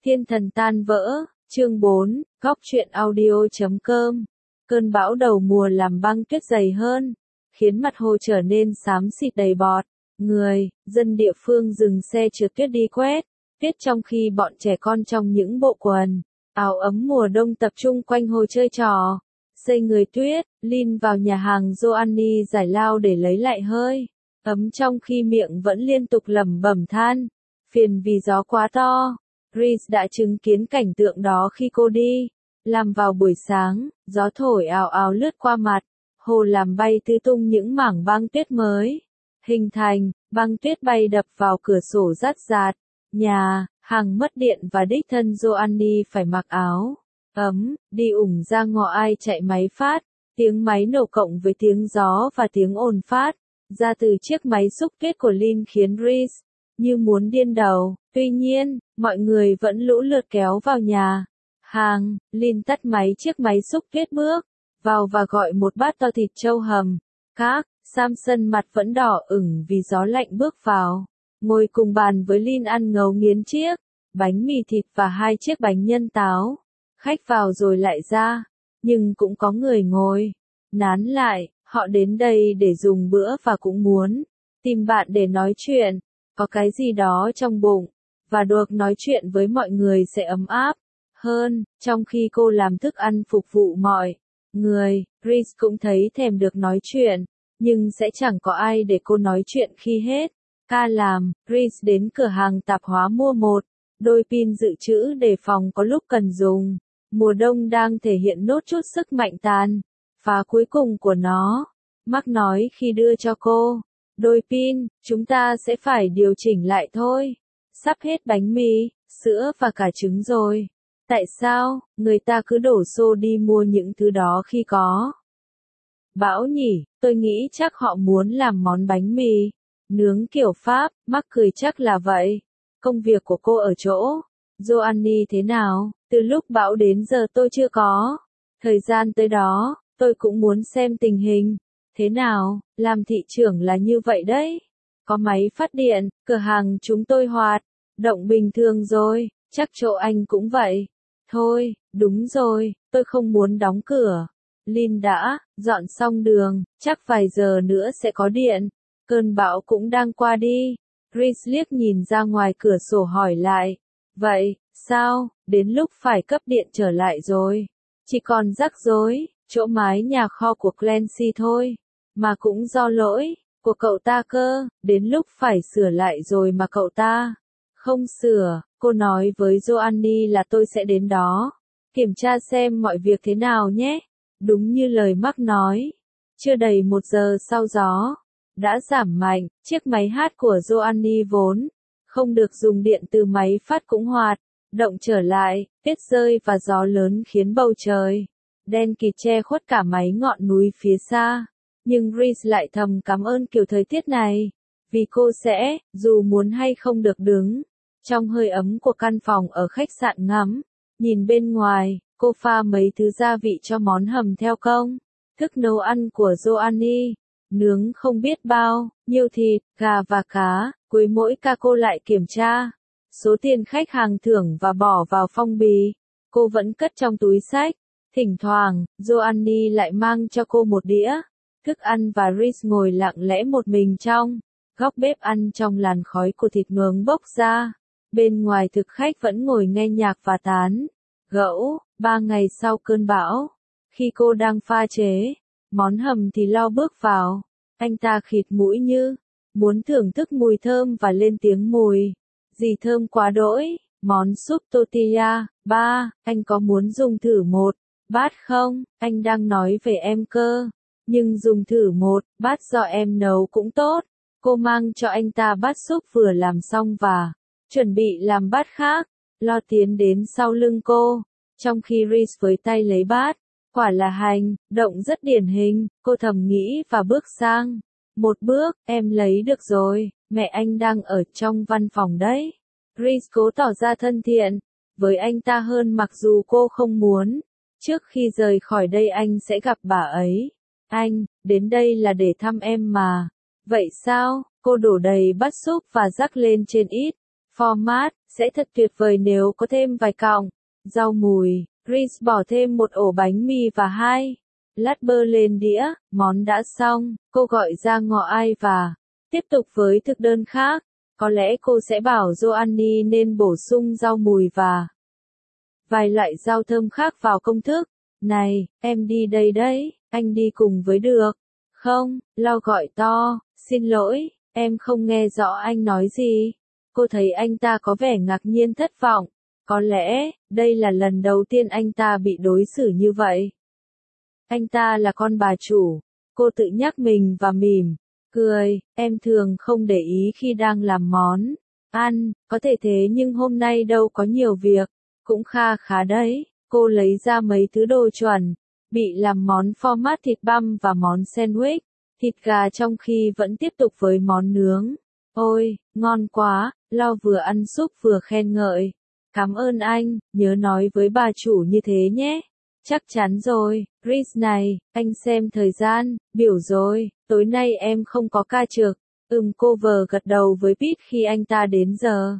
Thiên thần tan vỡ, chương 4, góc truyện audio.com. Cơn bão đầu mùa làm băng tuyết dày hơn, khiến mặt hồ trở nên xám xịt đầy bọt. Dân địa phương dừng xe trượt tuyết đi quét tuyết trong khi bọn trẻ con trong những bộ quần, áo ấm mùa đông tập trung quanh hồ chơi trò. Xây người tuyết, Lin vào nhà hàng Joanny giải lao để lấy lại hơi ấm trong khi miệng vẫn liên tục lẩm bẩm than phiền vì gió quá to. Reese đã chứng kiến cảnh tượng đó khi cô đi làm vào buổi sáng, gió thổi ào ào lướt qua mặt hồ làm bay tứ tung những mảng băng tuyết mới hình thành, băng tuyết bay đập vào cửa sổ rát rạt. Nhà hàng mất điện và đích thân Joanny phải mặc áo ấm, đi ủng ra ngõ ai chạy máy phát, tiếng máy nổ cộng với tiếng gió và tiếng ồn phát ra từ chiếc máy xúc tuyết của Lin khiến Reese như muốn điên đầu. Tuy nhiên, mọi người vẫn lũ lượt kéo vào nhà hàng. Lin tắt máy chiếc máy xúc tuyết bước vào và gọi một bát to thịt trâu hầm. Samson mặt vẫn đỏ ửng vì gió lạnh bước vào, ngồi cùng bàn với Lin ăn ngấu nghiến chiếc bánh mì thịt và 2 chiếc bánh nhân táo. Khách vào rồi lại ra, nhưng cũng có người ngồi nán lại. Họ đến đây để dùng bữa và cũng muốn tìm bạn để nói chuyện, có cái gì đó trong bụng, và được nói chuyện với mọi người sẽ ấm áp hơn. Trong khi cô làm thức ăn phục vụ mọi người, Reese cũng thấy thèm được nói chuyện, nhưng sẽ chẳng có ai để cô nói chuyện khi hết ca làm. Reese đến cửa hàng tạp hóa mua một đôi pin dự trữ để phòng có lúc cần dùng. Mùa đông đang thể hiện nốt chút sức mạnh tàn phá cuối cùng của nó. Mark nói khi đưa cho cô đôi pin, chúng ta sẽ phải điều chỉnh lại thôi. Sắp hết bánh mì, sữa và cả trứng rồi. Tại sao người ta cứ đổ xô đi mua những thứ đó khi có bão nhỉ? Tôi nghĩ chắc họ muốn làm món bánh mì nướng kiểu Pháp. Mark cười chắc là vậy. Công việc của cô ở chỗ Joanny thế nào? Từ lúc bão đến giờ tôi chưa có thời gian tới đó. Tôi cũng muốn xem tình hình thế nào. Làm thị trưởng là như vậy đấy. Có máy phát điện, cửa hàng chúng tôi hoạt động bình thường rồi. Chắc chỗ anh cũng vậy. Thôi, đúng rồi, tôi không muốn đóng cửa. Lin đã dọn xong đường, chắc vài giờ nữa sẽ có điện. Cơn bão cũng đang qua đi. Reese liếc nhìn ra ngoài cửa sổ hỏi lại. Vậy, sao, đến lúc phải cấp điện trở lại rồi? Chỉ còn rắc rối chỗ mái nhà kho của Clancy thôi. Mà cũng do lỗi của cậu ta cơ, đến lúc phải sửa lại rồi mà cậu ta không sửa. Cô nói với Joanny là tôi sẽ đến đó kiểm tra xem mọi việc thế nào nhé. Đúng như lời Mark nói, chưa đầy 1 giờ sau gió đã giảm mạnh. Chiếc máy hát của Joanny vốn không được dùng điện từ máy phát cũng hoạt động trở lại. Tuyết rơi và gió lớn khiến bầu trời đen kịt che khuất cả mấy ngọn núi phía xa. Nhưng Reese lại thầm cảm ơn kiểu thời tiết này, vì cô sẽ, dù muốn hay không, được đứng trong hơi ấm của căn phòng ở khách sạn ngắm nhìn bên ngoài. Cô pha mấy thứ gia vị cho món hầm theo công thức nấu ăn của Joanny, nướng không biết bao nhiêu thịt, gà và cá. Cuối mỗi ca cô lại kiểm tra số tiền khách hàng thưởng và bỏ vào phong bì. Cô vẫn cất trong túi xách. Thỉnh thoảng, Joanny lại mang cho cô một đĩa thức ăn và Reese ngồi lặng lẽ một mình trong góc bếp ăn trong làn khói của thịt nướng bốc ra. Bên ngoài thực khách vẫn ngồi nghe nhạc và tán gẫu. 3 ngày sau cơn bão, khi cô đang pha chế món hầm thì Lo bước vào. Anh ta khịt mũi như muốn thưởng thức mùi thơm và lên tiếng mùi gì thơm quá đỗi. Món súp tortilla. Ba, anh có muốn dùng thử một bát không? Anh đang nói về em cơ. Nhưng dùng thử một bát do em nấu cũng tốt. Cô mang cho anh ta bát súp vừa làm xong và chuẩn bị làm bát khác. Lo tiến đến sau lưng cô, trong khi Reese với tay lấy bát. Quả là hành động rất điển hình, cô thầm nghĩ và bước sang một bước. Em lấy được rồi, mẹ anh đang ở trong văn phòng đấy. Reese cố tỏ ra thân thiện với anh ta hơn mặc dù cô không muốn. Trước khi rời khỏi đây anh sẽ gặp bà ấy. Anh đến đây là để thăm em mà. Vậy sao? Cô đổ đầy bát súp và rắc lên trên ít format Sẽ thật tuyệt vời nếu có thêm vài cọng rau mùi. Reese bỏ thêm một ổ bánh mì và 2 lát bơ lên đĩa, món đã xong. Cô gọi ra ngọ ai và tiếp tục với thực đơn khác. Có lẽ cô sẽ bảo Joanny nên bổ sung rau mùi và vài loại rau thơm khác vào công thức. Này, em đi đây đấy, anh đi cùng với được. Không, Lau gọi to, xin lỗi, em không nghe rõ anh nói gì. Cô thấy anh ta có vẻ ngạc nhiên thất vọng. Có lẽ, đây là lần đầu tiên anh ta bị đối xử như vậy. Anh ta là con bà chủ. Cô tự nhắc mình và mỉm cười, em thường không để ý khi đang làm món ăn, có thể thế nhưng hôm nay đâu có nhiều việc, cũng kha khá đấy. Cô lấy ra mấy thứ đồ chuẩn bị làm món format thịt băm và món sandwich, thịt gà trong khi vẫn tiếp tục với món nướng. Ôi, ngon quá, Lau vừa ăn súp vừa khen ngợi. Cảm ơn anh, nhớ nói với bà chủ như thế nhé. Chắc chắn rồi, Reese này, anh xem thời gian, biểu rồi, tối nay em không có ca trực. Cô vờ gật đầu với Pete khi anh ta đến giờ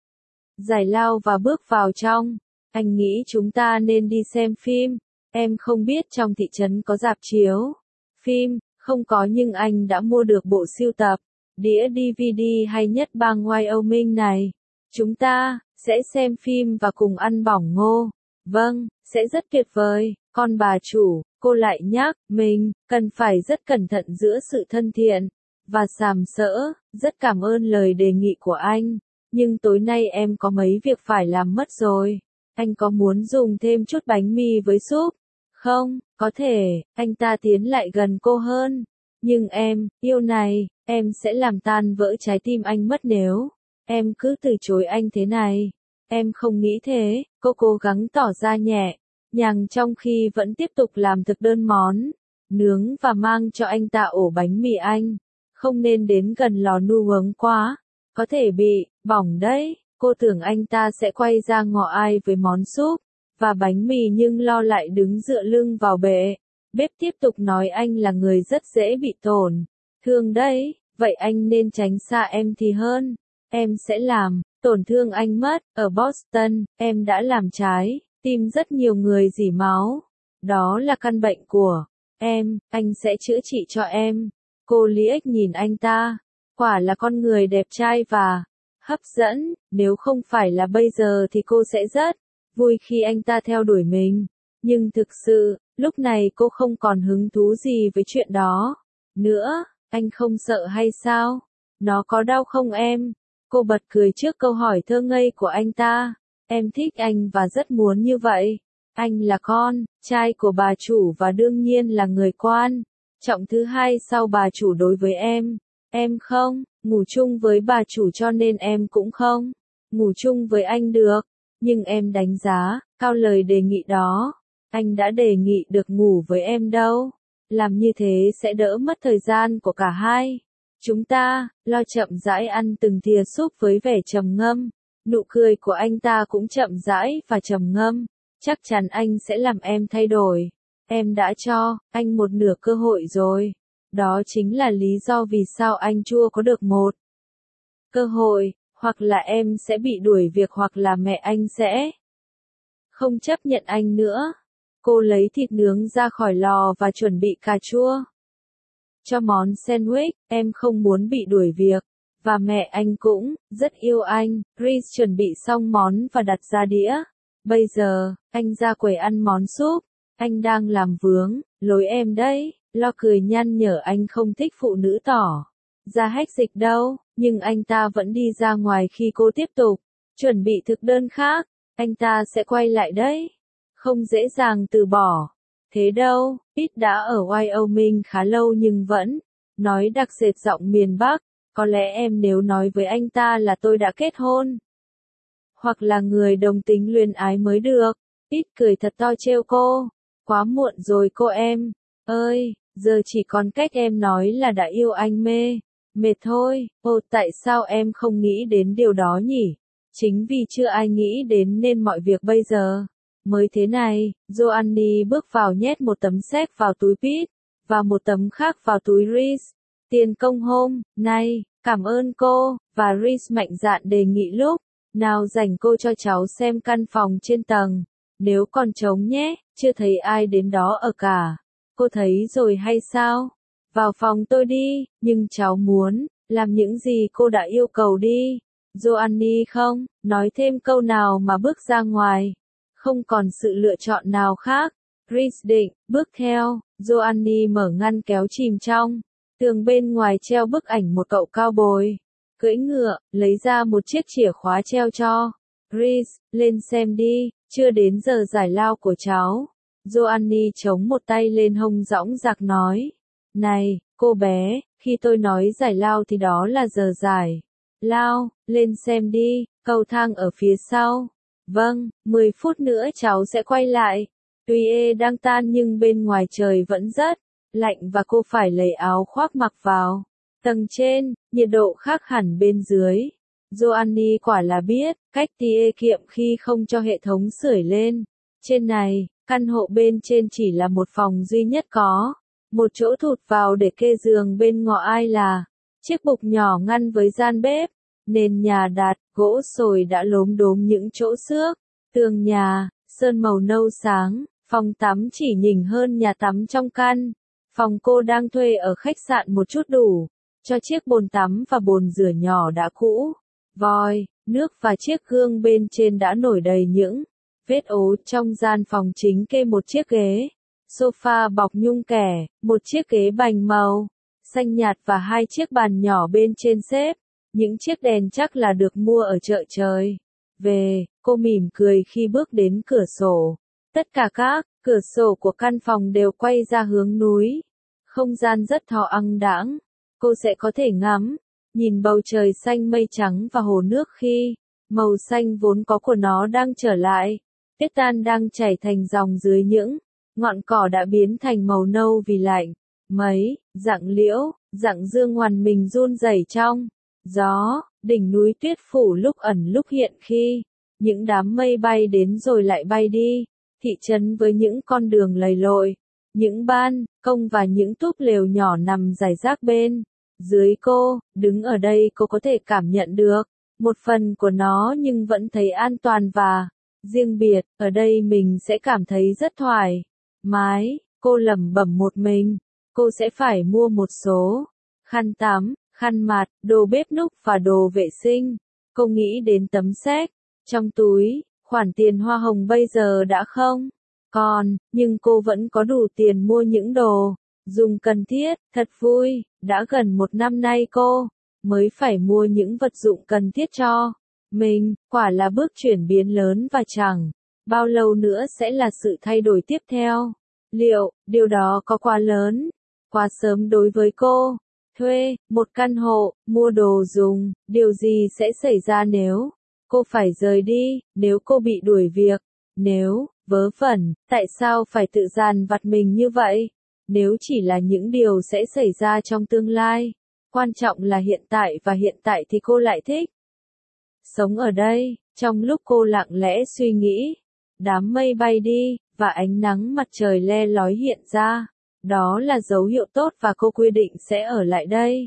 giải lao và bước vào trong. Anh nghĩ chúng ta nên đi xem phim. Em không biết trong thị trấn có rạp chiếu phim, không có nhưng anh đã mua được bộ sưu tập đĩa DVD hay nhất bang Wyoming này. Chúng ta sẽ xem phim và cùng ăn bỏng ngô. Vâng, sẽ rất tuyệt vời. Con bà chủ, cô lại nhắc, mình cần phải rất cẩn thận giữa sự thân thiện và sàm sỡ. Rất cảm ơn lời đề nghị của anh, nhưng tối nay em có mấy việc phải làm mất rồi. Anh có muốn dùng thêm chút bánh mì với súp? Không, có thể. Anh ta tiến lại gần cô hơn. Nhưng em, yêu này, em sẽ làm tan vỡ trái tim anh mất nếu em cứ từ chối anh thế này. Em không nghĩ thế. Cô cố gắng tỏ ra nhẹ nhàng trong khi vẫn tiếp tục làm thực đơn món nướng và mang cho anh ta ổ bánh mì anh. Không nên đến gần lò nu uống quá, có thể bị bỏng đấy. Cô tưởng anh ta sẽ quay ra ngọ ai với món súp và bánh mì nhưng lo lại đứng dựa lưng vào bệ bếp tiếp tục nói anh là người rất dễ bị tổn thương đấy, vậy anh nên tránh xa em thì hơn. Em sẽ làm tổn thương anh mất. Ở Boston, em đã làm trái tim rất nhiều người rỉ máu. Đó là căn bệnh của em, anh sẽ chữa trị cho em. Cô liếc nhìn anh ta. Quả là con người đẹp trai và hấp dẫn, nếu không phải là bây giờ thì cô sẽ rất vui khi anh ta theo đuổi mình. Nhưng thực sự, lúc này cô không còn hứng thú gì với chuyện đó nữa. Anh không sợ hay sao? Nó có đau không em? Cô bật cười trước câu hỏi thơ ngây của anh ta. Em thích anh và rất muốn như vậy. Anh là con trai của bà chủ và đương nhiên là người quan trọng thứ hai sau bà chủ đối với em. Em không ngủ chung với bà chủ cho nên em cũng không ngủ chung với anh được. Nhưng em đánh giá cao lời đề nghị đó. Anh đã đề nghị được ngủ với em đâu. Làm như thế sẽ đỡ mất thời gian của cả hai. Chúng ta, Lo chậm rãi ăn từng thìa súp với vẻ trầm ngâm. Nụ cười của anh ta cũng chậm rãi và trầm ngâm. Chắc chắn anh sẽ làm em thay đổi. Em đã cho anh một nửa cơ hội rồi. Đó chính là lý do vì sao anh chưa có được một cơ hội. Hoặc là em sẽ bị đuổi việc hoặc là mẹ anh sẽ không chấp nhận anh nữa. Cô lấy thịt nướng ra khỏi lò và chuẩn bị cà chua cho món sandwich. Em không muốn bị đuổi việc. Và mẹ anh cũng rất yêu anh. Reese chuẩn bị xong món và đặt ra đĩa. Bây giờ, anh ra quầy ăn món súp. Anh đang làm vướng lối em đấy. Lo cười nhăn nhở anh không thích phụ nữ tỏ ra hách dịch đâu. Nhưng anh ta vẫn đi ra ngoài khi cô tiếp tục chuẩn bị thực đơn khác. Anh ta sẽ quay lại đấy. Không dễ dàng từ bỏ. Thế đâu, Pete đã ở Wyoming khá lâu nhưng vẫn nói đặc sệt giọng miền Bắc. Có lẽ em nếu nói với anh ta là tôi đã kết hôn. Hoặc là người đồng tính luyến ái mới được. Pete cười thật to trêu cô. Quá muộn rồi cô em. Ơi, giờ chỉ còn cách em nói là đã yêu anh mệt thôi. Ồ, tại sao em không nghĩ đến điều đó nhỉ? Chính vì chưa ai nghĩ đến nên mọi việc bây giờ mới thế này. Joanny bước vào nhét một tấm séc vào túi Pete và một tấm khác vào túi Reese. Tiền công hôm nay, cảm ơn cô. Và Reese mạnh dạn đề nghị lúc Nào rảnh cô cho cháu xem căn phòng trên tầng, nếu còn trống nhé, chưa thấy ai đến đó ở cả. Cô thấy rồi hay sao? Vào phòng tôi đi, nhưng cháu muốn làm những gì cô đã yêu cầu đi. Joanny không nói thêm câu nào mà bước ra ngoài. Không còn sự lựa chọn nào khác. Chris định bước theo. Joanny mở ngăn kéo chìm trong. Tường bên ngoài treo bức ảnh một cậu cao bồi cưỡi ngựa, lấy ra một chiếc chìa khóa treo cho. Chris, lên xem đi, chưa đến giờ giải lao của cháu. Joanny chống một tay lên hông dõng dạc nói. Này, cô bé, khi tôi nói giải lao thì đó là giờ giải lao, lên xem đi, cầu thang ở phía sau. Vâng, 10 phút nữa cháu sẽ quay lại. Tuy đang tan nhưng bên ngoài trời vẫn rất lạnh và cô phải lấy áo khoác mặc vào. Tầng trên, nhiệt độ khác hẳn bên dưới. Joanny quả là biết cách tiết kiệm khi không cho hệ thống sưởi lên. Trên này, căn hộ bên trên chỉ là một phòng duy nhất có một chỗ thụt vào để kê giường bên ngõ ai là chiếc bục nhỏ ngăn với gian bếp. Nền nhà đạt gỗ sồi đã lốm đốm những chỗ xước. Tường nhà, sơn màu nâu sáng. Phòng tắm chỉ nhỉnh hơn nhà tắm trong căn. Phòng cô đang thuê ở khách sạn một chút đủ cho chiếc bồn tắm và bồn rửa nhỏ đã cũ. Vòi, nước và chiếc gương bên trên đã nổi đầy những vết ố. Trong gian phòng chính kê một chiếc ghế sofa bọc nhung kẻ, một chiếc ghế bành màu xanh nhạt và hai chiếc bàn nhỏ bên trên xếp. Những chiếc đèn chắc là được mua ở chợ trời. Về, cô mỉm cười khi bước đến cửa sổ. Tất cả các cửa sổ của căn phòng đều quay ra hướng núi. Không gian rất thoáng đãng. Cô sẽ có thể ngắm, nhìn bầu trời xanh mây trắng và hồ nước khi màu xanh vốn có của nó đang trở lại. Tuyết tan đang chảy thành dòng dưới những ngọn cỏ đã biến thành màu nâu vì lạnh. Mấy, rặng liễu, rặng dương ngoằn mình run rẩy trong gió, đỉnh núi tuyết phủ lúc ẩn lúc hiện khi những đám mây bay đến rồi lại bay đi. Thị trấn với những con đường lầy lội, những ban công và những túp lều nhỏ nằm rải rác bên dưới cô. Đứng ở đây cô có thể cảm nhận được một phần của nó nhưng vẫn thấy an toàn và riêng biệt. Ở đây mình sẽ cảm thấy rất thoải mái. Cô lẩm bẩm một mình. Cô sẽ phải mua một số khăn tắm, khăn mặt, đồ bếp núc và đồ vệ sinh. Cô nghĩ đến tấm séc trong túi. Khoản tiền hoa hồng bây giờ đã không còn, nhưng cô vẫn có đủ tiền mua những đồ dùng cần thiết. Thật vui, đã gần 1 năm nay cô mới phải mua những vật dụng cần thiết cho mình. Quả là bước chuyển biến lớn và chẳng bao lâu nữa sẽ là sự thay đổi tiếp theo. Liệu điều đó có quá lớn, quá sớm đối với cô? Thuê một căn hộ, mua đồ dùng, điều gì sẽ xảy ra nếu cô phải rời đi, nếu cô bị đuổi việc, nếu vớ vẩn, tại sao phải tự dằn vặt mình như vậy? Nếu chỉ là những điều sẽ xảy ra trong tương lai, quan trọng là hiện tại và hiện tại thì cô lại thích sống ở đây. Trong lúc cô lặng lẽ suy nghĩ, đám mây bay đi, và ánh nắng mặt trời le lói hiện ra. Đó là dấu hiệu tốt và cô quyết định sẽ ở lại đây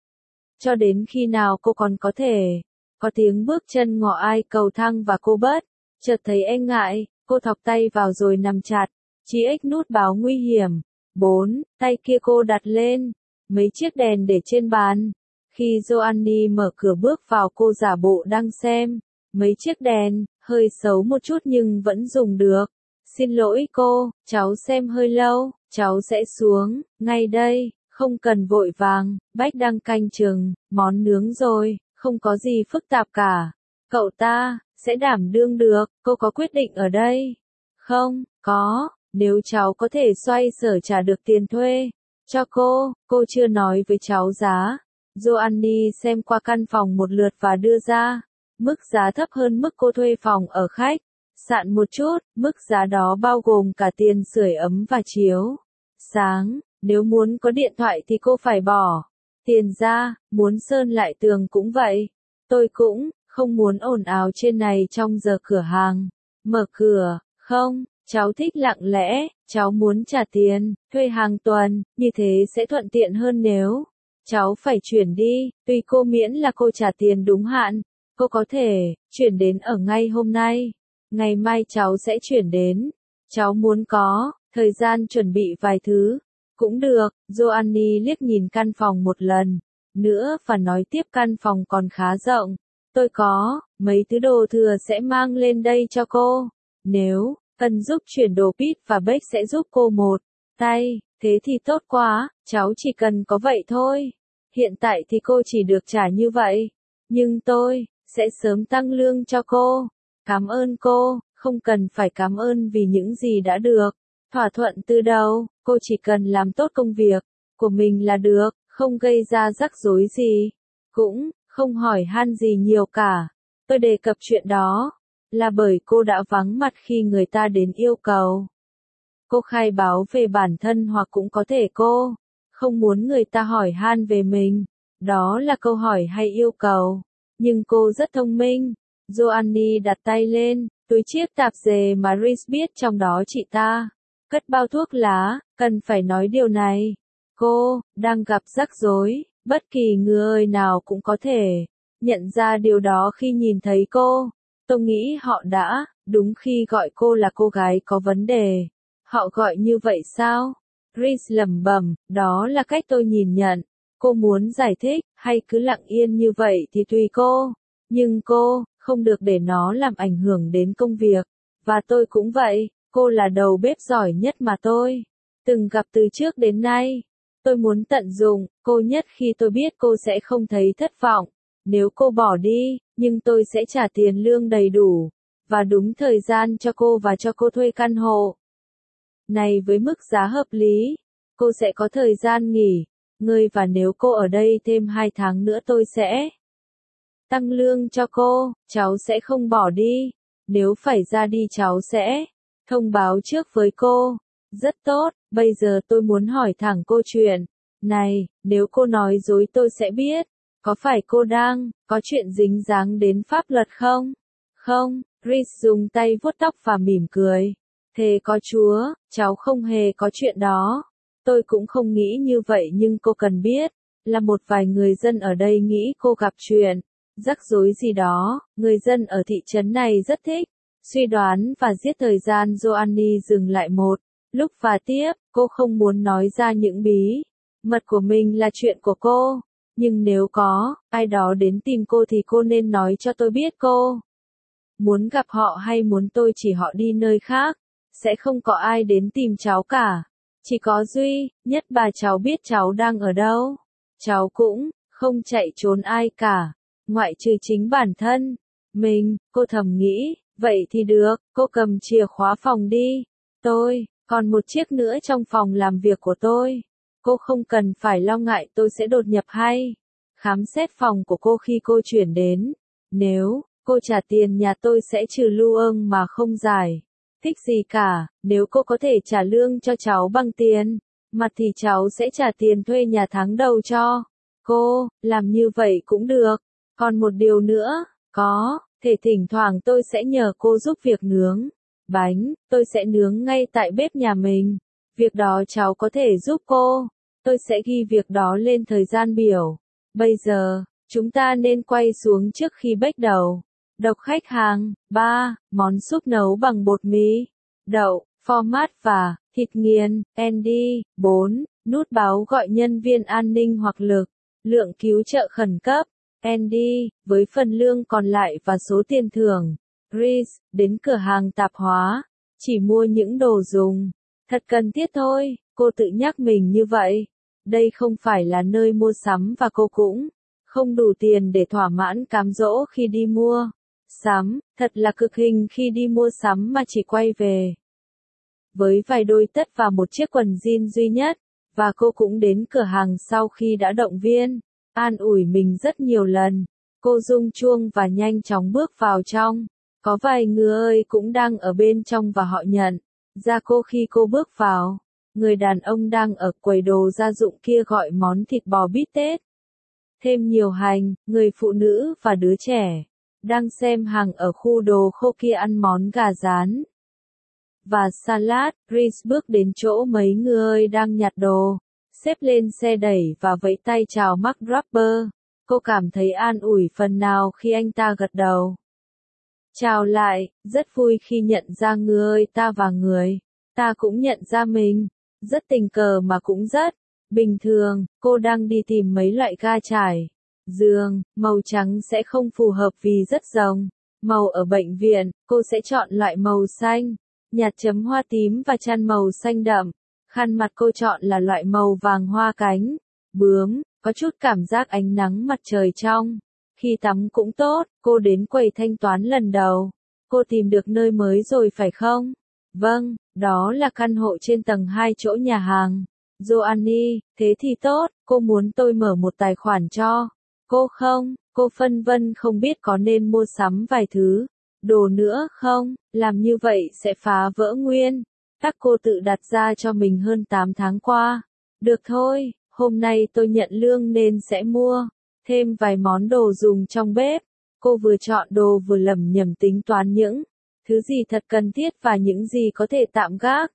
cho đến khi nào cô còn có thể. Có tiếng bước chân ngọ ai cầu thang và cô bất chợt thấy e ngại. Cô thọc tay vào rồi nằm chặt. Chí ích nút báo nguy hiểm. 4. Tay kia cô đặt lên mấy chiếc đèn để trên bàn. Khi Joanny mở cửa bước vào cô giả bộ đang xem mấy chiếc đèn, hơi xấu một chút nhưng vẫn dùng được. Xin lỗi cô, cháu xem hơi lâu, cháu sẽ xuống ngay đây, không cần vội vàng. Bách đang canh chừng món nướng rồi, không có gì phức tạp cả. Cậu ta sẽ đảm đương được. Cô có quyết định ở đây không? Có, nếu cháu có thể xoay sở trả được tiền thuê cho cô chưa nói với cháu giá. Joanny xem qua căn phòng một lượt và đưa ra mức giá thấp hơn mức cô thuê phòng ở khách sạn một chút. Mức giá đó bao gồm cả tiền sưởi ấm và chiếu sáng. Nếu muốn có điện thoại thì cô phải bỏ tiền ra, muốn sơn lại tường cũng vậy. Tôi cũng không muốn ồn ào trên này trong giờ cửa hàng mở cửa. Không, cháu thích lặng lẽ, cháu muốn trả tiền thuê hàng tuần, như thế sẽ thuận tiện hơn nếu cháu phải chuyển đi. Tuy cô miễn là cô trả tiền đúng hạn, cô có thể chuyển đến ở ngay hôm nay. Ngày mai cháu sẽ chuyển đến. Cháu muốn có thời gian chuẩn bị vài thứ. Cũng được, Joanny liếc nhìn căn phòng một lần nữa và nói tiếp căn phòng còn khá rộng. Tôi có mấy thứ đồ thừa sẽ mang lên đây cho cô. Nếu cần giúp chuyển đồ Pete và Beck sẽ giúp cô một tay, thế thì tốt quá, cháu chỉ cần có vậy thôi. Hiện tại thì cô chỉ được trả như vậy, nhưng tôi sẽ sớm tăng lương cho cô. Cảm ơn cô, không cần phải cảm ơn vì những gì đã được thỏa thuận từ đầu, cô chỉ cần làm tốt công việc của mình là được, không gây ra rắc rối gì, cũng không hỏi han gì nhiều cả. Tôi đề cập chuyện đó là bởi cô đã vắng mặt khi người ta đến yêu cầu cô khai báo về bản thân, hoặc cũng có thể cô không muốn người ta hỏi han về mình. Đó là câu hỏi hay yêu cầu. Nhưng cô rất thông minh. Joanny đặt tay lên túi chiếc tạp dề mà Reese biết trong đó chị ta cất bao thuốc lá. Cần phải nói điều này. Cô đang gặp rắc rối. Bất kỳ người nào cũng có thể nhận ra điều đó khi nhìn thấy cô. Tôi nghĩ họ đã đúng khi gọi cô là cô gái có vấn đề. Họ gọi như vậy sao? Reese lẩm bẩm, đó là cách tôi nhìn nhận. Cô muốn giải thích, hay cứ lặng yên như vậy thì tùy cô. Nhưng cô không được để nó làm ảnh hưởng đến công việc. Và tôi cũng vậy, cô là đầu bếp giỏi nhất mà tôi từng gặp từ trước đến nay. Tôi muốn tận dụng cô nhất khi tôi biết cô sẽ không thấy thất vọng. Nếu cô bỏ đi, nhưng tôi sẽ trả tiền lương đầy đủ và đúng thời gian cho cô và cho cô thuê căn hộ này với mức giá hợp lý. Cô sẽ có thời gian nghỉ ngơi, và nếu cô ở đây thêm 2 tháng nữa tôi sẽ tăng lương cho cô. Cháu sẽ không bỏ đi. Nếu phải ra đi cháu sẽ thông báo trước với cô. Rất tốt, bây giờ tôi muốn hỏi thẳng cô chuyện này. Nếu cô nói dối tôi sẽ biết. Có phải cô đang có chuyện dính dáng đến pháp luật không? Không, Reese dùng tay vuốt tóc và mỉm cười. Thề có Chúa, cháu không hề có chuyện đó. Tôi cũng không nghĩ như vậy, nhưng cô cần biết là một vài người dân ở đây nghĩ cô gặp chuyện rắc rối gì đó. Người dân ở thị trấn này rất thích suy đoán và giết thời gian. Joanny dừng lại một lúc và tiếp, cô không muốn nói ra những bí mật của mình là chuyện của cô. Nhưng nếu có ai đó đến tìm cô thì cô nên nói cho tôi biết cô muốn gặp họ hay muốn tôi chỉ họ đi nơi khác. Sẽ không có ai đến tìm cháu cả. Chỉ có duy nhất bà cháu biết cháu đang ở đâu. Cháu cũng không chạy trốn ai cả, ngoại trừ chính bản thân mình. Cô thầm nghĩ, vậy thì được, cô cầm chìa khóa phòng đi. Tôi còn một chiếc nữa trong phòng làm việc của tôi. Cô không cần phải lo ngại tôi sẽ đột nhập hay khám xét phòng của cô khi cô chuyển đến. Nếu cô trả tiền nhà tôi sẽ trừ lưu ơn mà không giải thích gì cả. Nếu cô có thể trả lương cho cháu bằng tiền mặt thì cháu sẽ trả tiền thuê nhà tháng đầu cho cô. Làm như vậy cũng được. Còn một điều nữa, có thể thỉnh thoảng tôi sẽ nhờ cô giúp việc nướng bánh. Tôi sẽ nướng ngay tại bếp nhà mình. Việc đó cháu có thể giúp cô. Tôi sẽ ghi việc đó lên thời gian biểu. Bây giờ chúng ta nên quay xuống trước khi bắt đầu. Độc khách hàng. 3. Món súp nấu bằng bột mì, đậu, format và thịt nghiền. Andy. 4. Nút báo gọi nhân viên an ninh hoặc lực lượng cứu trợ khẩn cấp. Andy. Với phần lương còn lại và số tiền thưởng. Reese. Đến cửa hàng tạp hóa. Chỉ mua những đồ dùng thật cần thiết thôi. Cô tự nhắc mình như vậy. Đây không phải là nơi mua sắm và cô cũng không đủ tiền để thỏa mãn cám dỗ khi đi mua sắm. Thật là cực hình khi đi mua sắm mà chỉ quay về với vài đôi tất và một chiếc quần jean duy nhất. Và cô cũng đến cửa hàng sau khi đã động viên an ủi mình rất nhiều lần. Cô rung chuông và nhanh chóng bước vào trong. Có vài người cũng đang ở bên trong và họ nhận ra cô khi cô bước vào. Người đàn ông đang ở quầy đồ gia dụng kia gọi món thịt bò bít tết thêm nhiều hành. Người phụ nữ và đứa trẻ đang xem hàng ở khu đồ khô kia ăn món gà rán và salad. Reese bước đến chỗ mấy người đang nhặt đồ, xếp lên xe đẩy và vẫy tay chào Mark Draper. Cô cảm thấy an ủi phần nào khi anh ta gật đầu. Chào lại, rất vui khi nhận ra người ta và người. Ta cũng nhận ra mình. Rất tình cờ mà cũng rất bình thường. Cô đang đi tìm mấy loại ga trải giường, màu trắng sẽ không phù hợp vì rất rồng. Màu ở bệnh viện, cô sẽ chọn loại màu xanh, nhạt chấm hoa tím và chăn màu xanh đậm. Khăn mặt cô chọn là loại màu vàng hoa cánh bướm, có chút cảm giác ánh nắng mặt trời trong. Khi tắm cũng tốt, cô đến quầy thanh toán lần đầu. Cô tìm được nơi mới rồi phải không? Vâng, đó là căn hộ trên tầng 2 chỗ nhà hàng. Joanny, thế thì tốt, cô muốn tôi mở một tài khoản cho cô không? Cô phân vân không biết có nên mua sắm vài thứ đồ nữa không, làm như vậy sẽ phá vỡ nguyên tắc cô tự đặt ra cho mình hơn 8 tháng qua. Được thôi, hôm nay tôi nhận lương nên sẽ mua thêm vài món đồ dùng trong bếp. Cô vừa chọn đồ vừa lẩm nhẩm tính toán những thứ gì thật cần thiết và những gì có thể tạm gác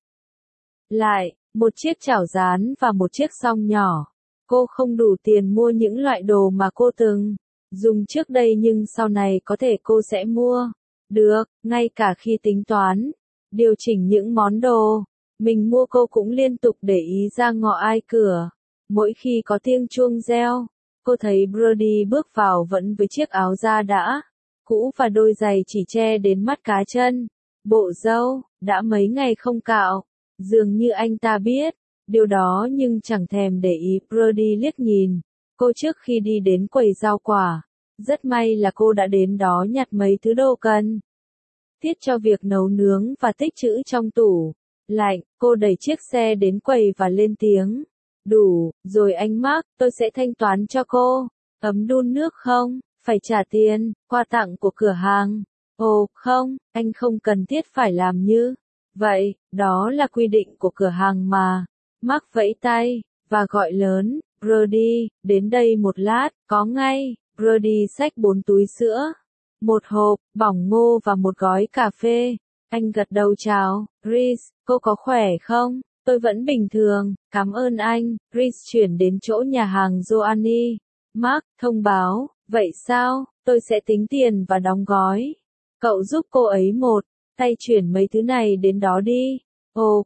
lại, một chiếc chảo rán và một chiếc xoong nhỏ. Cô không đủ tiền mua những loại đồ mà cô từng dùng trước đây nhưng sau này có thể cô sẽ mua được, ngay cả khi tính toán, điều chỉnh những món đồ mình mua cô cũng liên tục để ý ra ngõ ai cửa. Mỗi khi có tiếng chuông reo, cô thấy Brody bước vào vẫn với chiếc áo da đã cũ và đôi giày chỉ che đến mắt cá chân. Bộ râu, đã mấy ngày không cạo, dường như anh ta biết điều đó nhưng chẳng thèm để ý. Brody liếc nhìn cô trước khi đi đến quầy rau quả. Rất may là cô đã đến đó nhặt mấy thứ đồ cần thiết cho việc nấu nướng và tích trữ trong tủ lạnh. Cô đẩy chiếc xe đến quầy và lên tiếng. Đủ rồi anh Mark, tôi sẽ thanh toán cho cô. Ấm đun nước không? Phải trả tiền, quà tặng của cửa hàng. Ồ, không, anh không cần thiết phải làm như vậy, đó là quy định của cửa hàng mà. Mark vẫy tay và gọi lớn, Brody, đến đây một lát, có ngay. Brody xách 4 túi sữa, một hộp bỏng ngô và một gói cà phê. Anh gật đầu chào. Reese, cô có khỏe không? Tôi vẫn bình thường, cảm ơn anh. Reese chuyển đến chỗ nhà hàng Joanny. Mark thông báo, vậy sao? Tôi sẽ tính tiền và đóng gói. Cậu giúp cô ấy một tay chuyển mấy thứ này đến đó đi. Ồ,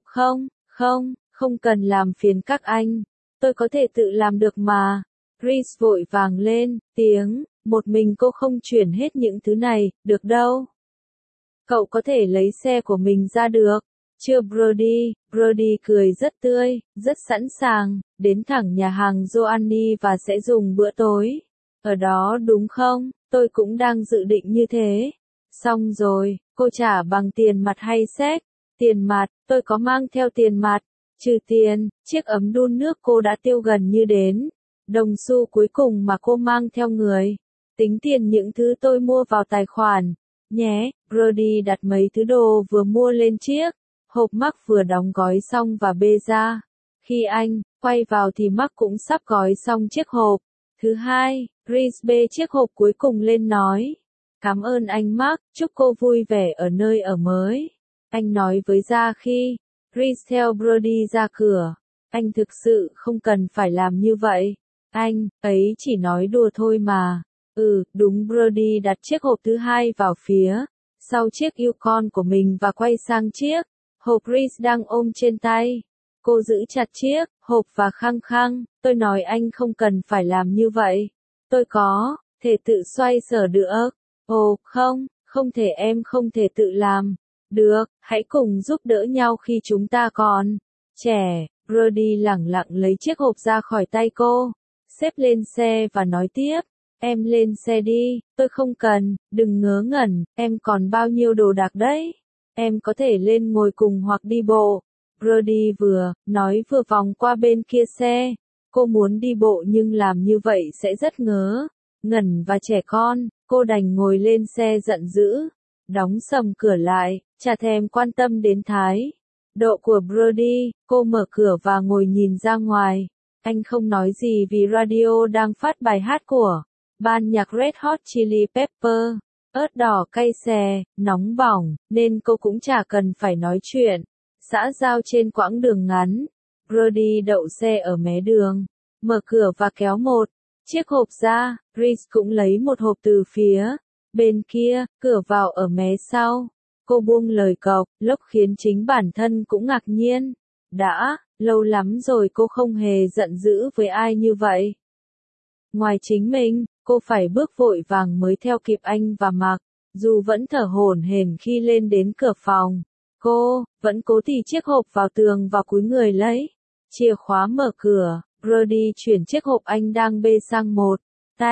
không cần làm phiền các anh. Tôi có thể tự làm được mà. Reese vội vàng lên tiếng, một mình cô không chuyển hết những thứ này, được đâu. Cậu có thể lấy xe của mình ra được. Chưa Brody. Brody cười rất tươi, rất sẵn sàng, đến thẳng nhà hàng Joanny và sẽ dùng bữa tối ở đó đúng không? Tôi cũng đang dự định như thế. Xong rồi, cô trả bằng tiền mặt hay séc? Tiền mặt, tôi có mang theo tiền mặt. Trừ tiền, chiếc ấm đun nước cô đã tiêu gần như đến đồng xu cuối cùng mà cô mang theo người. Tính tiền những thứ tôi mua vào tài khoản nhé. Brody đặt mấy thứ đồ vừa mua lên chiếc hộp Mark vừa đóng gói xong và bê ra. Khi anh quay vào thì Mark cũng sắp gói xong chiếc hộp thứ hai. Reese bê chiếc hộp cuối cùng lên nói. Cảm ơn anh Mark, chúc cô vui vẻ ở nơi ở mới. Anh nói với ra khi Reese theo Brody ra cửa. Anh thực sự không cần phải làm như vậy. Anh ấy chỉ nói đùa thôi mà. Đúng. Brody đặt chiếc hộp thứ hai vào phía sau chiếc Yukon của mình và quay sang chiếc hộp Reese đang ôm trên tay. Cô giữ chặt chiếc hộp và khăng khăng, tôi nói anh không cần phải làm như vậy. Tôi có thể tự xoay sở được. Ồ, không thể, em không thể tự làm. Được, hãy cùng giúp đỡ nhau khi chúng ta còn trẻ. Brody lẳng lặng lấy chiếc hộp ra khỏi tay cô, xếp lên xe và nói tiếp. Em lên xe đi, tôi không cần, đừng ngớ ngẩn, em còn bao nhiêu đồ đạc đấy. Em có thể lên ngồi cùng hoặc đi bộ. Brody vừa nói vừa vòng qua bên kia xe. Cô muốn đi bộ nhưng làm như vậy sẽ rất ngớ ngẩn và trẻ con. Cô đành ngồi lên xe giận dữ, đóng sầm cửa lại, chả thèm quan tâm đến thái độ của Brody. Cô mở cửa và ngồi nhìn ra ngoài. Anh không nói gì vì radio đang phát bài hát của ban nhạc Red Hot Chili Pepper. Ớt đỏ cay xè, nóng bỏng, nên cô cũng chả cần phải nói chuyện xã giao trên quãng đường ngắn. Brody đậu xe ở mé đường, mở cửa và kéo một chiếc hộp ra, Reese cũng lấy một hộp từ phía bên kia, cửa vào ở mé sau. Cô buông lời cộc lốc khiến chính bản thân cũng ngạc nhiên. Đã lâu lắm rồi cô không hề giận dữ với ai như vậy. Ngoài chính mình, cô phải bước vội vàng mới theo kịp anh và Mark, dù vẫn thở hổn hển khi lên đến cửa phòng. Cô vẫn cố tì chiếc hộp vào tường và cúi người lấy chìa khóa mở cửa. Brody chuyển chiếc hộp anh đang bê sang một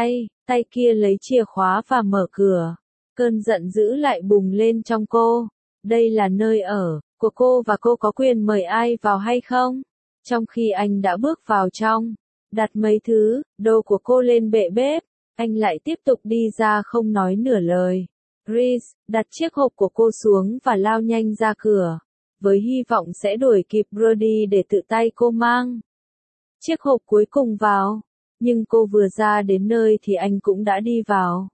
tay kia lấy chìa khóa và mở cửa. Cơn giận dữ lại bùng lên trong cô. Đây là nơi ở của cô và cô có quyền mời ai vào hay không? Trong khi anh đã bước vào trong, đặt mấy thứ đồ của cô lên bệ bếp, anh lại tiếp tục đi ra không nói nửa lời. Reese đặt chiếc hộp của cô xuống và lao nhanh ra cửa, với hy vọng sẽ đuổi kịp Brody để tự tay cô mang chiếc hộp cuối cùng vào. Nhưng cô vừa ra đến nơi thì anh cũng đã đi vào.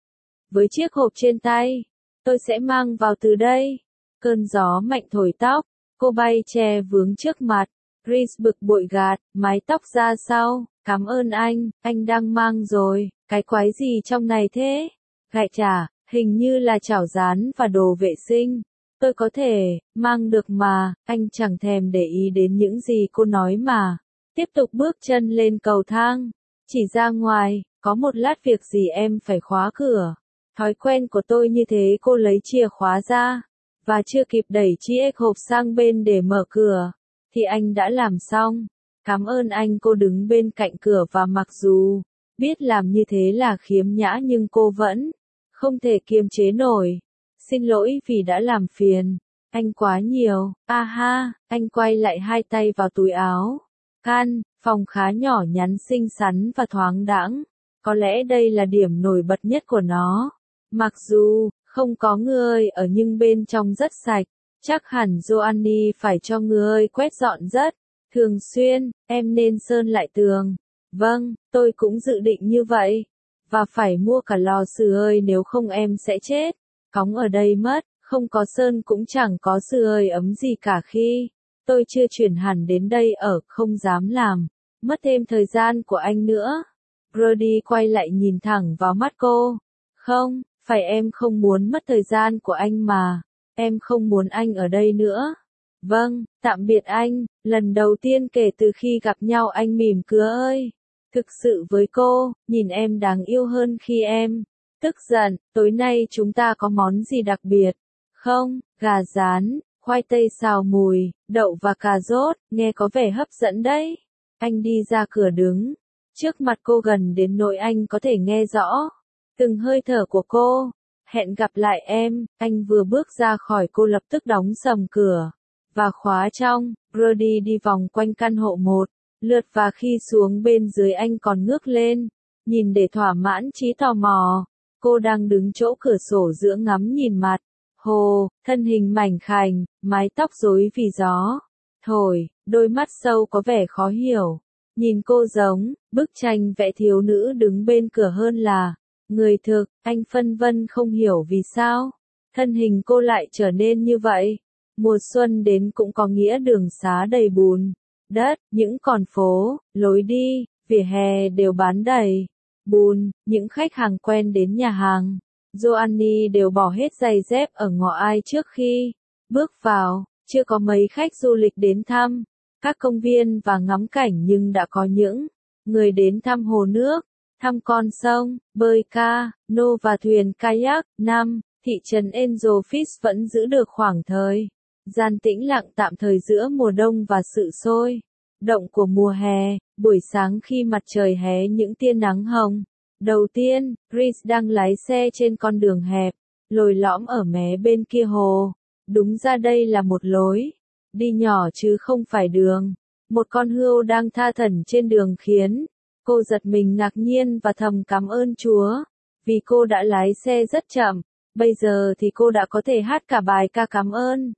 Với chiếc hộp trên tay, tôi sẽ mang vào từ đây. Cơn gió mạnh thổi tóc, cô bay che vướng trước mặt. Reese bực bội gạt mái tóc ra sau. Cảm ơn anh đang mang rồi. Cái quái gì trong này thế? Gại chả, hình như là chảo rán và đồ vệ sinh. Tôi có thể mang được mà. Anh chẳng thèm để ý đến những gì cô nói mà tiếp tục bước chân lên cầu thang. Chỉ ra ngoài, có một lát việc gì em phải khóa cửa. Thói quen của tôi như thế. Cô lấy chìa khóa ra, và chưa kịp đẩy chiếc hộp sang bên để mở cửa, thì anh đã làm xong. Cảm ơn anh. Cô đứng bên cạnh cửa và mặc dù biết làm như thế là khiếm nhã nhưng cô vẫn không thể kiềm chế nổi. Xin lỗi vì đã làm phiền anh quá nhiều. Ha, anh quay lại hai tay vào túi áo. Căn phòng khá nhỏ nhắn xinh xắn và thoáng đãng. Có lẽ đây là điểm nổi bật nhất của nó. Mặc dù không có người ở nhưng bên trong rất sạch. Chắc hẳn Joanny phải cho người quét dọn rất thường xuyên. Em nên sơn lại tường. Vâng, tôi cũng dự định như vậy. Và phải mua cả lò sưởi nếu không em sẽ chết cóng ở đây mất. Không có sơn cũng chẳng có sưởi ấm gì cả khi tôi chưa chuyển hẳn đến đây ở. Không dám làm mất thêm thời gian của anh nữa. Brody quay lại nhìn thẳng vào mắt cô. Không, phải em không muốn mất thời gian của anh mà. Em không muốn anh ở đây nữa. Vâng, tạm biệt anh. Lần đầu tiên kể từ khi gặp nhau anh mỉm cười ơi. Thực sự với cô, nhìn em đáng yêu hơn khi em tức giận. Tối nay chúng ta có món gì đặc biệt không? Gà rán, khoai tây xào mùi, đậu và cà rốt, nghe có vẻ hấp dẫn đấy. Anh đi ra cửa đứng trước mặt cô gần đến nỗi anh có thể nghe rõ từng hơi thở của cô. Hẹn gặp lại em. Anh vừa bước ra khỏi cô lập tức đóng sầm cửa và khóa trong. Brody đi vòng quanh căn hộ một lượt và khi xuống bên dưới anh còn ngước lên nhìn để thỏa mãn trí tò mò. Cô đang đứng chỗ cửa sổ giữa ngắm nhìn mặt hồ, thân hình mảnh khảnh, mái tóc rối vì gió thổi, đôi mắt sâu có vẻ khó hiểu. Nhìn cô giống bức tranh vẽ thiếu nữ đứng bên cửa hơn là người thực. Anh phân vân không hiểu vì sao thân hình cô lại trở nên như vậy. Mùa xuân đến cũng có nghĩa đường xá đầy bùn đất, những con phố, lối đi, vỉa hè đều bán đầy bùn. Những khách hàng quen đến nhà hàng Joanny đều bỏ hết giày dép ở ngõ ai trước khi bước vào. Chưa có mấy khách du lịch đến thăm các công viên và ngắm cảnh nhưng đã có những người đến thăm hồ nước, thăm con sông, bơi cano và thuyền kayak. Thị trấn Angel Fish vẫn giữ được khoảng thời gian tĩnh lặng tạm thời giữa mùa đông và sự sôi động của mùa hè. Buổi sáng khi mặt trời hé những tia nắng hồng đầu tiên, Reese đang lái xe trên con đường hẹp, lồi lõm ở mé bên kia hồ. Đúng ra đây là một lối đi nhỏ chứ không phải đường. Một con hươu đang tha thẩn trên đường khiến cô giật mình ngạc nhiên và thầm cảm ơn Chúa, vì cô đã lái xe rất chậm. Bây giờ thì cô đã có thể hát cả bài ca cảm ơn.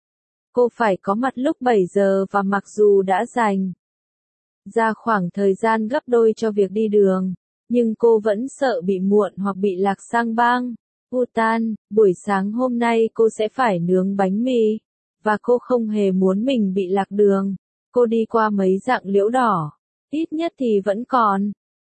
Cô phải có mặt lúc 7 giờ và mặc dù đã dành ra khoảng thời gian gấp đôi cho việc đi đường, nhưng cô vẫn sợ bị muộn hoặc bị lạc sang bang Utah. Buổi sáng hôm nay cô sẽ phải nướng bánh mì, và cô không hề muốn mình bị lạc đường. Cô đi qua mấy rặng liễu đỏ, ít nhất thì vẫn còn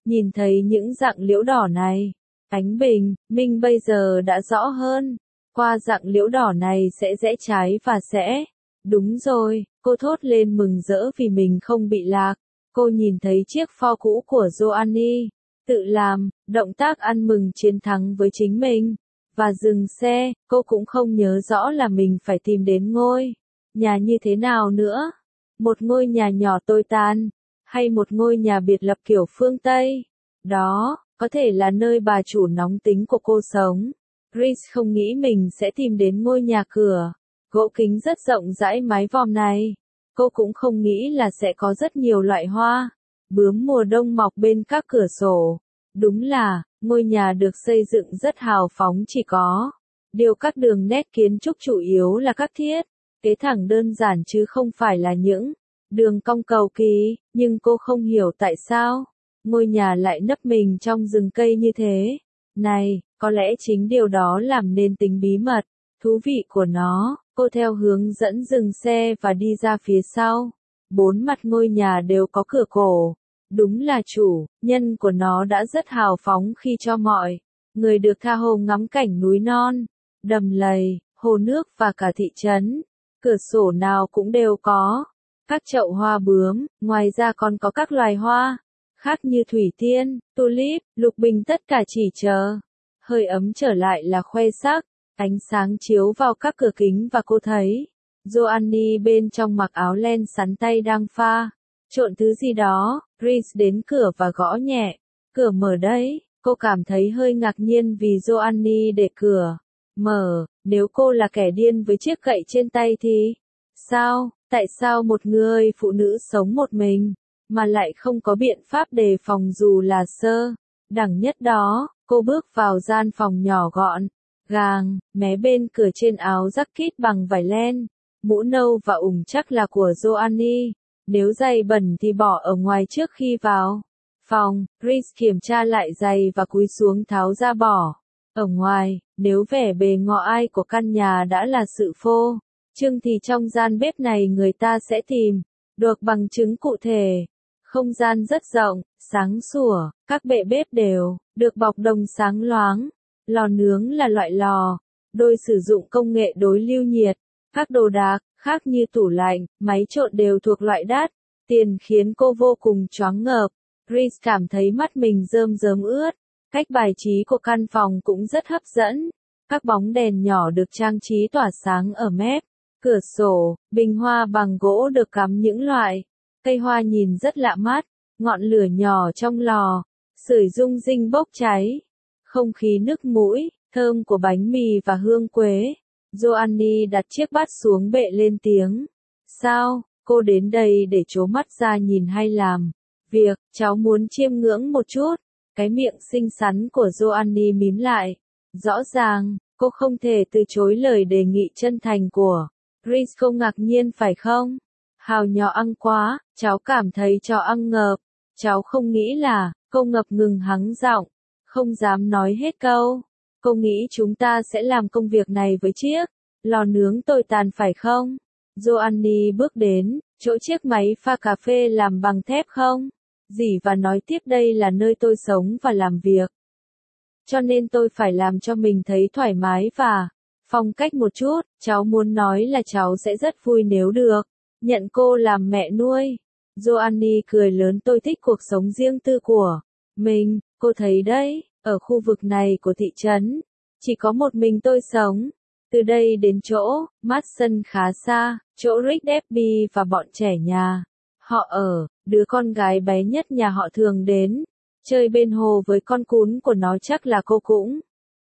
Nhìn thấy những dạng liễu đỏ này, ánh bình minh bây giờ đã rõ hơn. Qua dạng liễu đỏ này sẽ rẽ trái và sẽ. Đúng rồi, cô thốt lên mừng rỡ vì mình không bị lạc. Cô nhìn thấy chiếc pho cũ của Joanny. Tự làm, động tác ăn mừng chiến thắng với chính mình. Và dừng xe, cô cũng không nhớ rõ là mình phải tìm đến ngôi nhà như thế nào nữa. Một ngôi nhà nhỏ tồi tàn, hay một ngôi nhà biệt lập kiểu phương Tây. Đó, có thể là nơi bà chủ nóng tính của cô sống. Grace không nghĩ mình sẽ tìm đến ngôi nhà cửa gỗ kính rất rộng rãi mái vòm này. Cô cũng không nghĩ là sẽ có rất nhiều loại hoa bướm mùa đông mọc bên các cửa sổ. Đúng là, ngôi nhà được xây dựng rất hào phóng, chỉ có điều các đường nét kiến trúc chủ yếu là các thiết kế thẳng đơn giản chứ không phải là những đường cong cầu kỳ, nhưng cô không hiểu tại sao ngôi nhà lại nấp mình trong rừng cây như thế. Này, có lẽ chính điều đó làm nên tính bí mật, thú vị của nó. Cô theo hướng dẫn dừng xe và đi ra phía sau. Bốn mặt ngôi nhà đều có cửa cổ. Đúng là chủ nhân của nó đã rất hào phóng khi cho mọi người được tha hồ ngắm cảnh núi non, đầm lầy, hồ nước và cả thị trấn. Cửa sổ nào cũng đều có các chậu hoa bướm, ngoài ra còn có các loài hoa khác như thủy tiên, tulip, lục bình, tất cả chỉ chờ hơi ấm trở lại là khoe sắc. Ánh sáng chiếu vào các cửa kính và cô thấy Joanny bên trong mặc áo len sắn tay đang pha trộn thứ gì đó. Grace đến cửa và gõ nhẹ. Cửa mở đấy. Cô cảm thấy hơi ngạc nhiên vì Joanny để cửa mở. Nếu cô là kẻ điên với chiếc gậy trên tay thì sao? Tại sao một người phụ nữ sống một mình mà lại không có biện pháp đề phòng dù là sơ đẳng nhất đó? Cô bước vào gian phòng nhỏ gọn gàng, mé bên cửa trên áo jacket bằng vải len, mũ nâu và ủng chắc là của Joanny. Nếu giày bẩn thì bỏ ở ngoài trước khi vào phòng. Grace kiểm tra lại giày và cúi xuống tháo ra bỏ ở ngoài. Nếu vẻ bề ngoài của căn nhà đã là sự phô trương thì trong gian bếp này người ta sẽ tìm được bằng chứng cụ thể. Không gian rất rộng, sáng sủa, các bệ bếp đều được bọc đồng sáng loáng. Lò nướng là loại lò đôi sử dụng công nghệ đối lưu nhiệt. Các đồ đạc khác như tủ lạnh, máy trộn đều thuộc loại đắt tiền khiến cô vô cùng choáng ngợp. Grace cảm thấy mắt mình rơm rớm ướt. Cách bài trí của căn phòng cũng rất hấp dẫn. Các bóng đèn nhỏ được trang trí tỏa sáng ở mép cửa sổ, bình hoa bằng gỗ được cắm những loại cây hoa nhìn rất lạ mắt. Ngọn lửa nhỏ trong lò sưởi rung rinh bốc cháy. Không khí nức mũi, thơm của bánh mì và hương quế. Joanny đặt chiếc bát xuống bệ lên tiếng. Sao, cô đến đây để trố mắt ra nhìn hay làm việc? Cháu muốn chiêm ngưỡng một chút. Cái miệng xinh xắn của Joanny mím lại. Rõ ràng, cô không thể từ chối lời đề nghị chân thành của Grace. Không ngạc nhiên phải không? Hào nhỏ ăn quá, cháu cảm thấy cho ăn ngợp. Cháu không nghĩ là, cô ngập ngừng hắng giọng, không dám nói hết câu. Cô nghĩ chúng ta sẽ làm công việc này với chiếc lò nướng tồi tàn phải không? Joanny bước đến chỗ chiếc máy pha cà phê làm bằng thép không? Dì và nói tiếp, đây là nơi tôi sống và làm việc. Cho nên tôi phải làm cho mình thấy thoải mái và phong cách một chút. Cháu muốn nói là cháu sẽ rất vui nếu được nhận cô làm mẹ nuôi. Joanny cười lớn, tôi thích cuộc sống riêng tư của mình. Cô thấy đấy, ở khu vực này của thị trấn, chỉ có một mình tôi sống. Từ đây đến chỗ Madison khá xa, chỗ Rick Debbie và bọn trẻ nhà họ ở. Đứa con gái bé nhất nhà họ thường đến chơi bên hồ với con cún của nó, chắc là cô cũng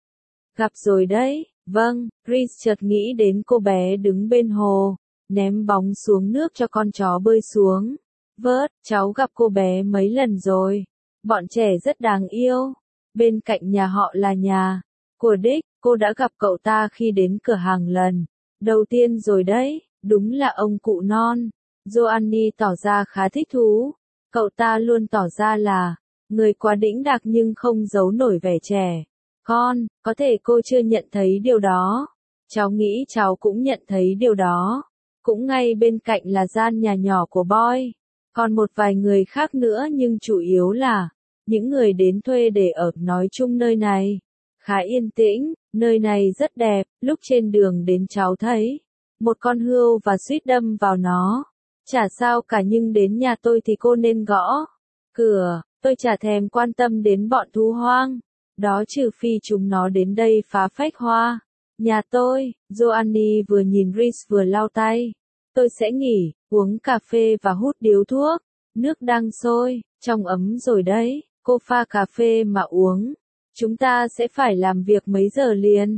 gặp rồi đấy. Vâng, Grace chợt nghĩ đến cô bé đứng bên hồ, ném bóng xuống nước cho con chó bơi xuống vớt. Cháu gặp cô bé mấy lần rồi. Bọn trẻ rất đáng yêu. Bên cạnh nhà họ là nhà của Dick. Cô đã gặp cậu ta khi đến cửa hàng lần đầu tiên rồi đấy. Đúng là ông cụ non. Joanny tỏ ra khá thích thú. Cậu ta luôn tỏ ra là người quá đĩnh đạc nhưng không giấu nổi vẻ trẻ con. Có thể cô chưa nhận thấy điều đó. Cháu nghĩ cháu cũng nhận thấy điều đó. Cũng ngay bên cạnh là gian nhà nhỏ của Boy. Còn một vài người khác nữa, nhưng chủ yếu là những người đến thuê để ở nói chung nơi này khá yên tĩnh, nơi này rất đẹp, lúc trên đường đến cháu thấy một con hươu và suýt đâm vào nó. Chả sao cả nhưng đến nhà tôi thì cô nên gõ cửa, tôi chả thèm quan tâm đến bọn thú hoang. Đó trừ phi chúng nó đến đây phá phách hoa. Nhà tôi, Joanny vừa nhìn Reese vừa lau tay. Tôi sẽ nghỉ, uống cà phê và hút điếu thuốc. Nước đang sôi, trong ấm rồi đấy, cô pha cà phê mà uống. Chúng ta sẽ phải làm việc mấy giờ liền.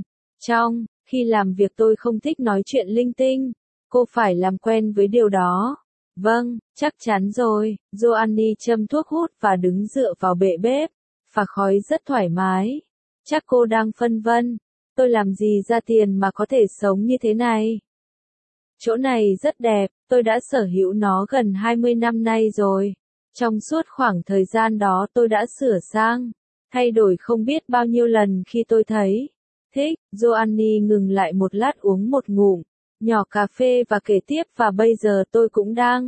Khi làm việc tôi không thích nói chuyện linh tinh. Cô phải làm quen với điều đó. Vâng, chắc chắn rồi. Joanny châm thuốc hút và đứng dựa vào bệ bếp. Phả khói rất thoải mái. Chắc cô đang phân vân. Tôi làm gì ra tiền mà có thể sống như thế này? Chỗ này rất đẹp, tôi đã sở hữu nó gần 20 năm nay rồi. Trong suốt khoảng thời gian đó tôi đã sửa sang, thay đổi không biết bao nhiêu lần khi tôi thấy thích. Joanny ngừng lại một lát uống một ngụm nhỏ cà phê và kể tiếp và bây giờ tôi cũng đang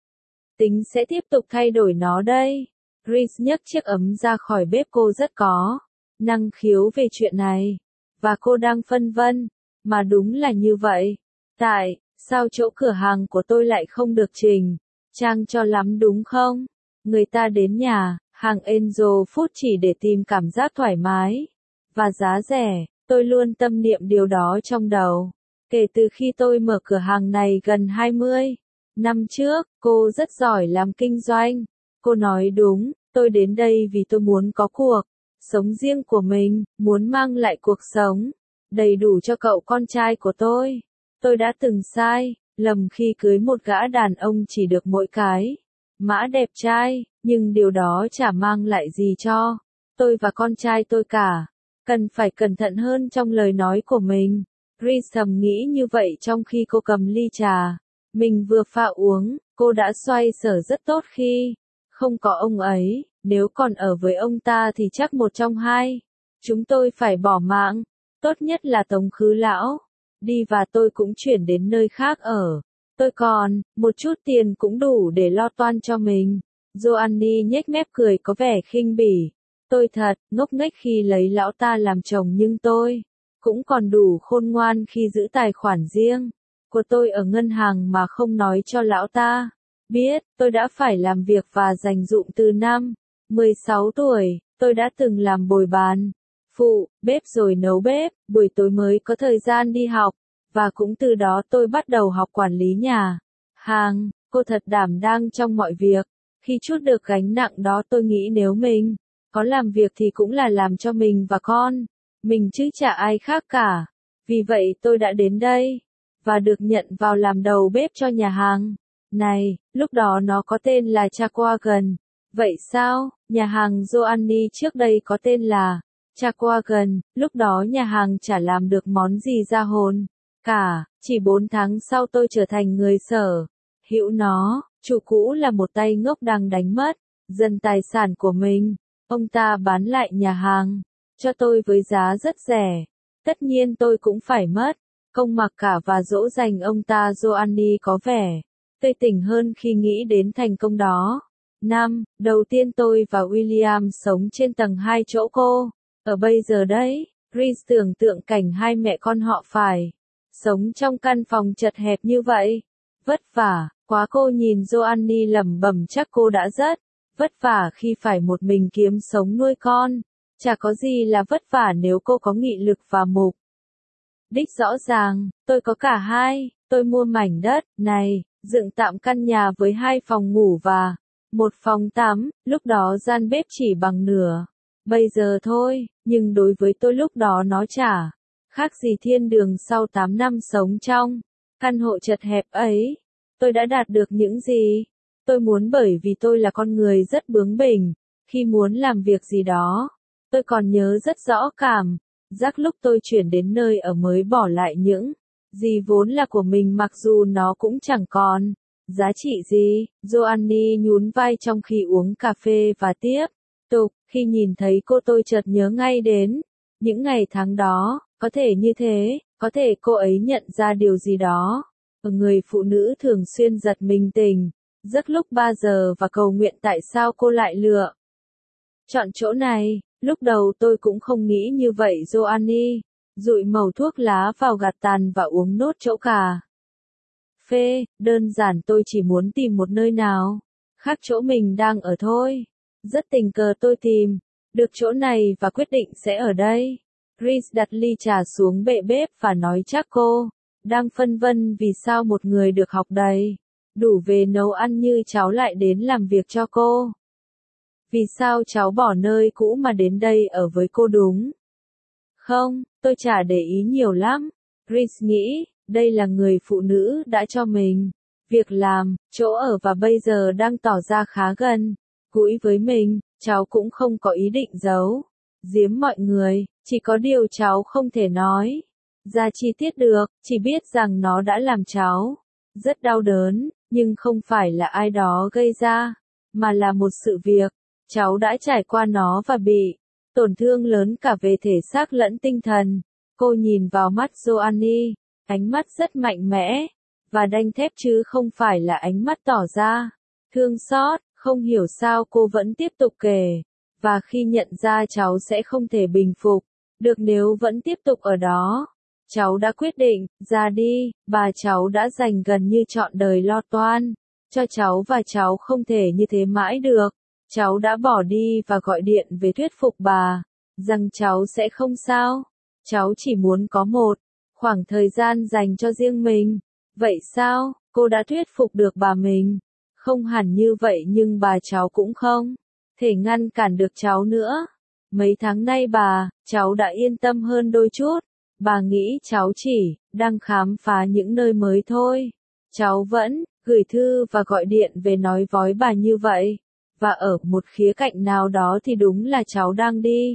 tính sẽ tiếp tục thay đổi nó đây. Reese nhấc chiếc ấm ra khỏi bếp, cô rất có năng khiếu về chuyện này. Và cô đang phân vân, mà đúng là như vậy. Tại sao chỗ cửa hàng của tôi lại không được chỉnh trang cho lắm đúng không? Người ta đến nhà hàng Angel Food chỉ để tìm cảm giác thoải mái và giá rẻ. Tôi luôn tâm niệm điều đó trong đầu. Kể từ khi tôi mở cửa hàng này gần 20 năm trước, cô rất giỏi làm kinh doanh. Cô nói đúng, tôi đến đây vì tôi muốn có cuộc sống riêng của mình, muốn mang lại cuộc sống đầy đủ cho cậu con trai của tôi. Tôi đã từng sai lầm khi cưới một gã đàn ông chỉ được mỗi cái mã đẹp trai, nhưng điều đó chả mang lại gì cho tôi và con trai tôi cả. Cần phải cẩn thận hơn trong lời nói của mình. Reese thầm nghĩ như vậy trong khi cô cầm ly trà mình vừa pha uống. Cô đã xoay sở rất tốt khi không có ông ấy. Nếu còn ở với ông ta thì chắc một trong hai chúng tôi phải bỏ mạng. Tốt nhất là tống khứ lão đi và tôi cũng chuyển đến nơi khác ở. Tôi còn một chút tiền cũng đủ để lo toan cho mình. Joanny nhếch mép cười có vẻ khinh bỉ. Tôi thật ngốc nghếch khi lấy lão ta làm chồng, nhưng tôi cũng còn đủ khôn ngoan khi giữ tài khoản riêng của tôi ở ngân hàng mà không nói cho lão ta biết. Tôi đã phải làm việc và dành dụm từ năm 16 tuổi. Tôi đã từng làm bồi bàn phụ, bếp rồi nấu bếp, buổi tối mới có thời gian đi học, và cũng từ đó tôi bắt đầu học quản lý nhà hàng. Cô thật đảm đang trong mọi việc. Khi trút được gánh nặng đó tôi nghĩ nếu mình có làm việc thì cũng là làm cho mình và con mình chứ chả ai khác cả. Vì vậy tôi đã đến đây và được nhận vào làm đầu bếp cho nhà hàng này. Lúc đó nó có tên là Chaquagan. Vậy sao? Nhà hàng Joanny trước đây có tên là Chaquagan. Lúc đó nhà hàng chả làm được món gì ra hồn cả. Chỉ 4 tháng sau tôi trở thành người sở hữu nó. Chủ cũ là một tay ngốc đang đánh mất dần tài sản của mình. Ông ta bán lại nhà hàng cho tôi với giá rất rẻ. Tất nhiên tôi cũng phải mất công mặc cả và dỗ dành ông ta. Joanny có vẻ tươi tỉnh hơn khi nghĩ đến thành công đó. Năm đầu tiên tôi và William sống trên tầng 2 chỗ cô ở bây giờ đấy. Reese tưởng tượng cảnh hai mẹ con họ phải sống trong căn phòng chật hẹp như vậy. Vất vả quá. Cô nhìn Joanny lẩm bẩm, chắc cô đã rất vất vả khi phải một mình kiếm sống nuôi con. Chả có gì là vất vả nếu cô có nghị lực và mục đích rõ ràng. Tôi có cả hai. Tôi mua mảnh đất này, dựng tạm căn nhà với 2 phòng ngủ và một phòng tắm. Lúc đó gian bếp chỉ bằng nửa bây giờ thôi, nhưng đối với tôi lúc đó nó chả khác gì thiên đường. Sau 8 năm sống trong căn hộ chật hẹp ấy, tôi đã đạt được những gì tôi muốn bởi vì tôi là con người rất bướng bỉnh. Khi muốn làm việc gì đó, tôi còn nhớ rất rõ cảm giác lúc tôi chuyển đến nơi ở mới, bỏ lại những gì vốn là của mình mặc dù nó cũng chẳng còn giá trị gì. Joanny nhún vai trong khi uống cà phê và tiếp tục. Khi nhìn thấy cô tôi chợt nhớ ngay đến những ngày tháng đó. Có thể như thế, có thể cô ấy nhận ra điều gì đó ở người phụ nữ thường xuyên giật mình tỉnh giấc lúc 3 giờ và cầu nguyện tại sao cô lại lựa Chọn chỗ này, lúc đầu tôi cũng không nghĩ như vậy Joanny. Dụi mẩu thuốc lá vào gạt tàn và uống nốt chỗ cà phê, đơn giản tôi chỉ muốn tìm một nơi nào khác chỗ mình đang ở thôi. Rất tình cờ tôi tìm được chỗ này và quyết định sẽ ở đây. Chris đặt ly trà xuống bệ bếp và nói chắc cô đang phân vân vì sao một người được học đầy đủ về nấu ăn như cháu lại đến làm việc cho cô. Vì sao cháu bỏ nơi cũ mà đến đây ở với cô đúng không? Tôi chả để ý nhiều lắm. Chris nghĩ, đây là người phụ nữ đã cho mình việc làm, chỗ ở và bây giờ đang tỏ ra khá gần gũi với mình. Cháu cũng không có ý định giấu giếm mọi người, chỉ có điều cháu không thể nói ra chi tiết được, chỉ biết rằng nó đã làm cháu rất đau đớn, nhưng không phải là ai đó gây ra, mà là một sự việc cháu đã trải qua nó và bị tổn thương lớn cả về thể xác lẫn tinh thần. Cô nhìn vào mắt Joanny, ánh mắt rất mạnh mẽ và đanh thép chứ không phải là ánh mắt tỏ ra thương xót. Không hiểu sao cô vẫn tiếp tục kể, và khi nhận ra cháu sẽ không thể bình phục được nếu vẫn tiếp tục ở đó, cháu đã quyết định ra đi. Bà cháu đã dành gần như trọn đời lo toan cho cháu và cháu không thể như thế mãi được. Cháu đã bỏ đi và gọi điện về thuyết phục bà rằng cháu sẽ không sao. Cháu chỉ muốn có một khoảng thời gian dành cho riêng mình. Vậy sao? Cô đã thuyết phục được bà mình. Không hẳn như vậy nhưng bà cháu cũng không thể ngăn cản được cháu nữa. Mấy tháng nay cháu đã yên tâm hơn đôi chút. Bà nghĩ cháu chỉ đang khám phá những nơi mới thôi. Cháu vẫn gửi thư và gọi điện về nói với bà như vậy. Và ở một khía cạnh nào đó thì đúng là cháu đang đi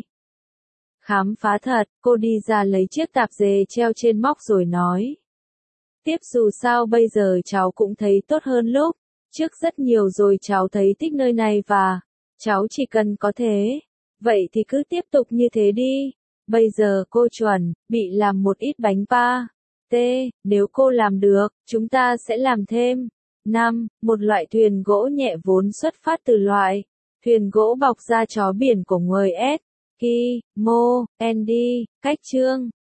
khám phá thật. Cô đi ra lấy chiếc tạp dề treo trên móc rồi nói tiếp, dù sao bây giờ cháu cũng thấy tốt hơn lúc trước rất nhiều rồi. Cháu thấy thích nơi này và cháu chỉ cần có thế. Vậy thì cứ tiếp tục như thế đi. Bây giờ cô chuẩn bị làm một ít bánh pate. Nếu cô làm được, chúng ta sẽ làm thêm. 5. Một loại thuyền gỗ nhẹ vốn xuất phát từ loại thuyền gỗ bọc da chó biển của người Eskimo. Andy, cách chương